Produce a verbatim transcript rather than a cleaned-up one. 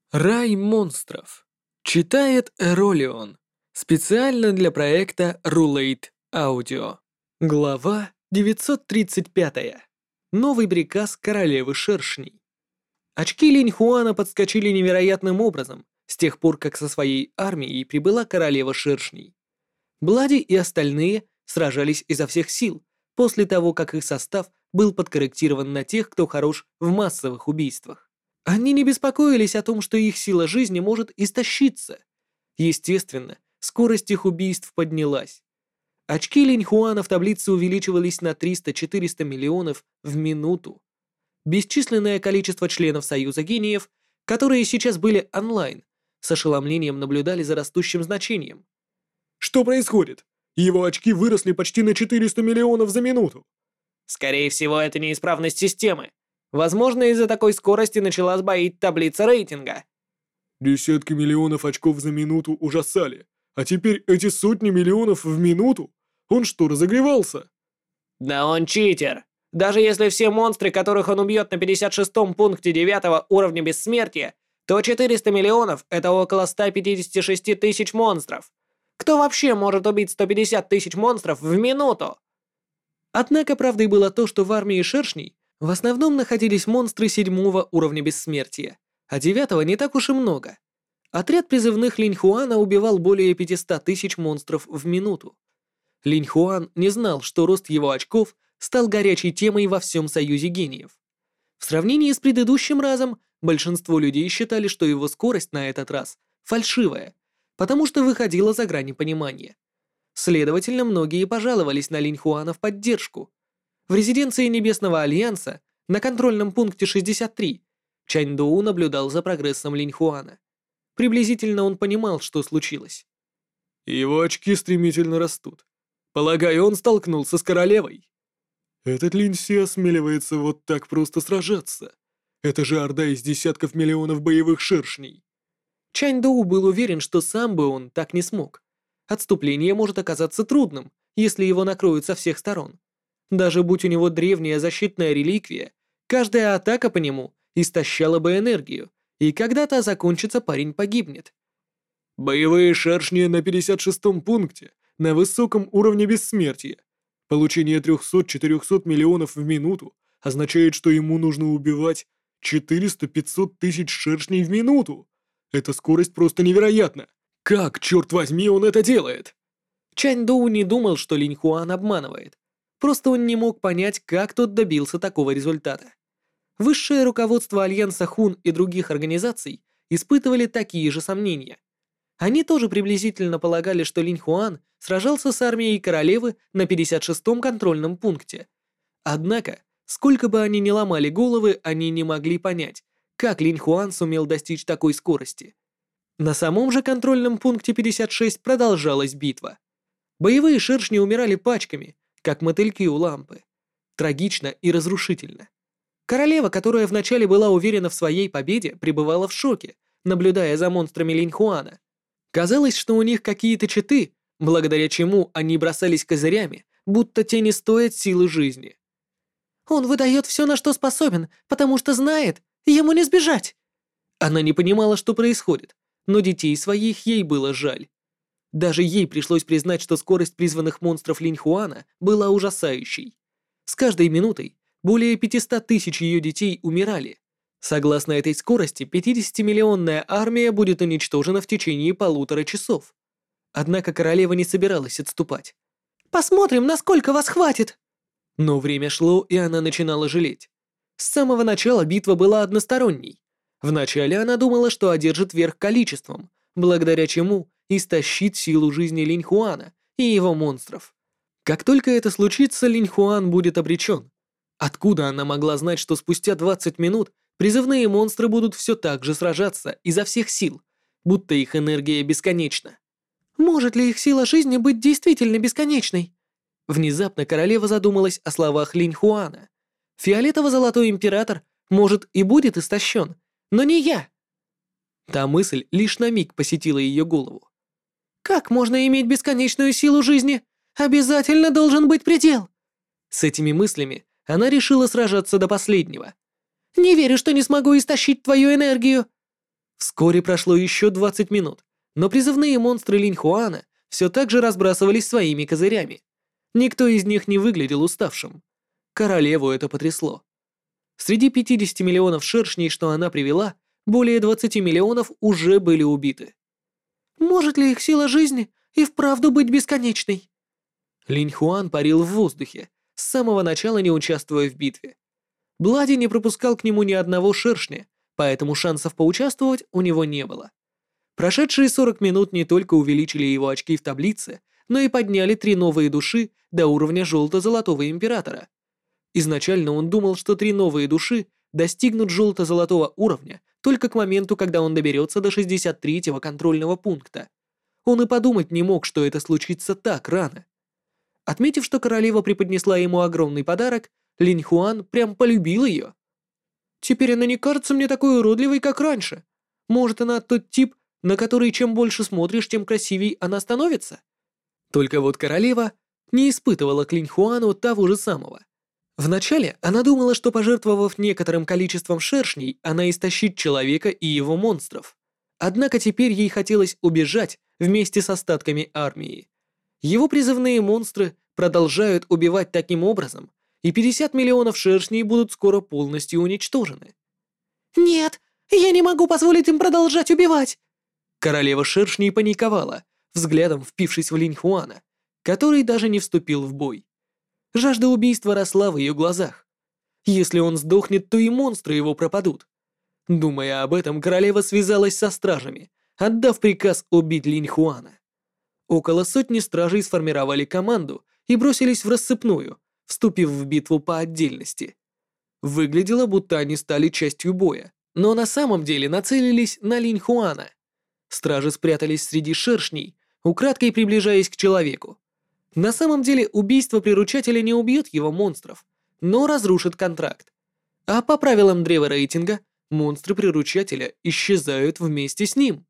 Рай монстров. Читает Эролион. Специально для проекта Rulate Audio. Глава девятьсот тридцать пять. Новый приказ королевы шершней. Очки Линь Хуана подскочили невероятным образом с тех пор, как со своей армией прибыла королева шершней. Блади и остальные сражались изо всех сил после того, как их состав был подкорректирован на тех, кто хорош в массовых убийствах. Они не беспокоились о том, что их сила жизни может истощиться. Естественно, скорость их убийств поднялась. Очки Линь Хуана в таблице увеличивались на триста-четыреста миллионов в минуту. Бесчисленное количество членов Союза гениев, которые сейчас были онлайн, с ошеломлением наблюдали за растущим значением. Что происходит? Его очки выросли почти на четыреста миллионов за минуту. Скорее всего, это неисправность системы. Возможно, из-за такой скорости начала сбоить таблица рейтинга. Десятки миллионов очков за минуту ужасали. А теперь эти сотни миллионов в минуту? Он что, разогревался? Да он читер. Даже если все монстры, которых он убьет на пятьдесят шестом пункте девятого уровня бессмертия, то четыреста миллионов — это около ста пятидесяти шести тысяч монстров. Кто вообще может убить сто пятьдесят тысяч монстров в минуту? Однако правдой было то, что в армии шершней в основном находились монстры седьмого уровня бессмертия, а девятого не так уж и много. Отряд призывных Линь Хуана убивал более пятисот тысяч монстров в минуту. Линь Хуан не знал, что рост его очков стал горячей темой во всем Союзе гениев. В сравнении с предыдущим разом, большинство людей считали, что его скорость на этот раз фальшивая, потому что выходила за грани понимания. Следовательно, многие пожаловались на Линь Хуана в поддержку. В резиденции Небесного Альянса на контрольном пункте шестьдесят три Чань Доу наблюдал за прогрессом Линь Хуана. Приблизительно он понимал, что случилось. Его очки стремительно растут. Полагаю, он столкнулся с королевой. Этот Линь Си осмеливается вот так просто сражаться. Это же орда из десятков миллионов боевых шершней. Чань Доу был уверен, что сам бы он так не смог. Отступление может оказаться трудным, если его накроют со всех сторон. Даже будь у него древняя защитная реликвия, каждая атака по нему истощала бы энергию, и когда та закончится, парень погибнет. Боевые шершни на пятьдесят шестом пункте, на высоком уровне бессмертия. Получение триста-четыреста миллионов в минуту означает, что ему нужно убивать четыреста-пятьсот тысяч шершней в минуту. Эта скорость просто невероятна. Как, черт возьми, он это делает? Чань Доу не думал, что Линь Хуан обманывает. Просто он не мог понять, как тот добился такого результата. Высшее руководство Альянса Хун и других организаций испытывали такие же сомнения. Они тоже приблизительно полагали, что Линь Хуан сражался с армией королевы на пятьдесят шестом контрольном пункте. Однако, сколько бы они ни ломали головы, они не могли понять, как Линь Хуан сумел достичь такой скорости. На самом же контрольном пункте пятьдесят шесть продолжалась битва. Боевые шершни умирали пачками, как мотыльки у лампы. Трагично и разрушительно. Королева, которая вначале была уверена в своей победе, пребывала в шоке, наблюдая за монстрами Линь Хуана. Казалось, что у них какие-то читы, благодаря чему они бросались козырями, будто те не стоят силы жизни. «Он выдает все, на что способен, потому что знает, ему не сбежать!» Она не понимала, что происходит, но детей своих ей было жаль. Даже ей пришлось признать, что скорость призванных монстров Линь Хуана была ужасающей. С каждой минутой более пятисот тысяч ее детей умирали. Согласно этой скорости, пятидесятимиллионная армия будет уничтожена в течение полутора часов. Однако королева не собиралась отступать. «Посмотрим, насколько вас хватит!» Но время шло, и она начинала жалеть. С самого начала битва была односторонней. Вначале она думала, что одержит верх количеством, благодаря чему истощит силу жизни Линь Хуана и его монстров. Как только это случится, Линь Хуан будет обречен. Откуда она могла знать, что спустя двадцать минут призывные монстры будут все так же сражаться изо всех сил, будто их энергия бесконечна? Может ли их сила жизни быть действительно бесконечной? Внезапно королева задумалась о словах Линь Хуана. Фиолетово-золотой император, может, и будет истощен, но не я. Та мысль лишь на миг посетила ее голову. Как можно иметь бесконечную силу жизни? Обязательно должен быть предел. С этими мыслями она решила сражаться до последнего. Не верю, что не смогу истощить твою энергию. Вскоре прошло еще двадцать минут, но призывные монстры Линьхуана все так же разбрасывались своими козырями. Никто из них не выглядел уставшим. Королеву это потрясло. Среди пятидесяти миллионов шершней, что она привела, более двадцати миллионов уже были убиты. Может ли их сила жизни и вправду быть бесконечной? Линьхуан парил в воздухе, с самого начала не участвуя в битве. Блади не пропускал к нему ни одного шершня, поэтому шансов поучаствовать у него не было. Прошедшие сорок минут не только увеличили его очки в таблице, но и подняли три новые души до уровня желто-золотого императора. Изначально он думал, что три новые души достигнут желто-золотого уровня только к моменту, когда он доберется до шестьдесят третьего контрольного пункта. Он и подумать не мог, что это случится так рано. Отметив, что королева преподнесла ему огромный подарок, Линьхуан прям полюбил ее. Теперь она не кажется мне такой уродливой, как раньше. Может, она тот тип, на который чем больше смотришь, тем красивей она становится? Только вот королева не испытывала к Линьхуану того же самого. Вначале она думала, что, пожертвовав некоторым количеством шершней, она истощит человека и его монстров. Однако теперь ей хотелось убежать вместе с остатками армии. Его призывные монстры продолжают убивать таким образом, и пятьдесят миллионов шершней будут скоро полностью уничтожены. «Нет, я не могу позволить им продолжать убивать!» Королева шершней паниковала, взглядом впившись в Линьхуана, который даже не вступил в бой. Жажда убийства росла в ее глазах. Если он сдохнет, то и монстры его пропадут. Думая об этом, королева связалась со стражами, отдав приказ убить Линьхуана. Около сотни стражей сформировали команду и бросились в рассыпную, вступив в битву по отдельности. Выглядело, будто они стали частью боя, но на самом деле нацелились на Линьхуана. Стражи спрятались среди шершней, украдкой приближаясь к человеку. На самом деле убийство приручателя не убьет его монстров, но разрушит контракт. А по правилам древа рейтинга, монстры приручателя исчезают вместе с ним.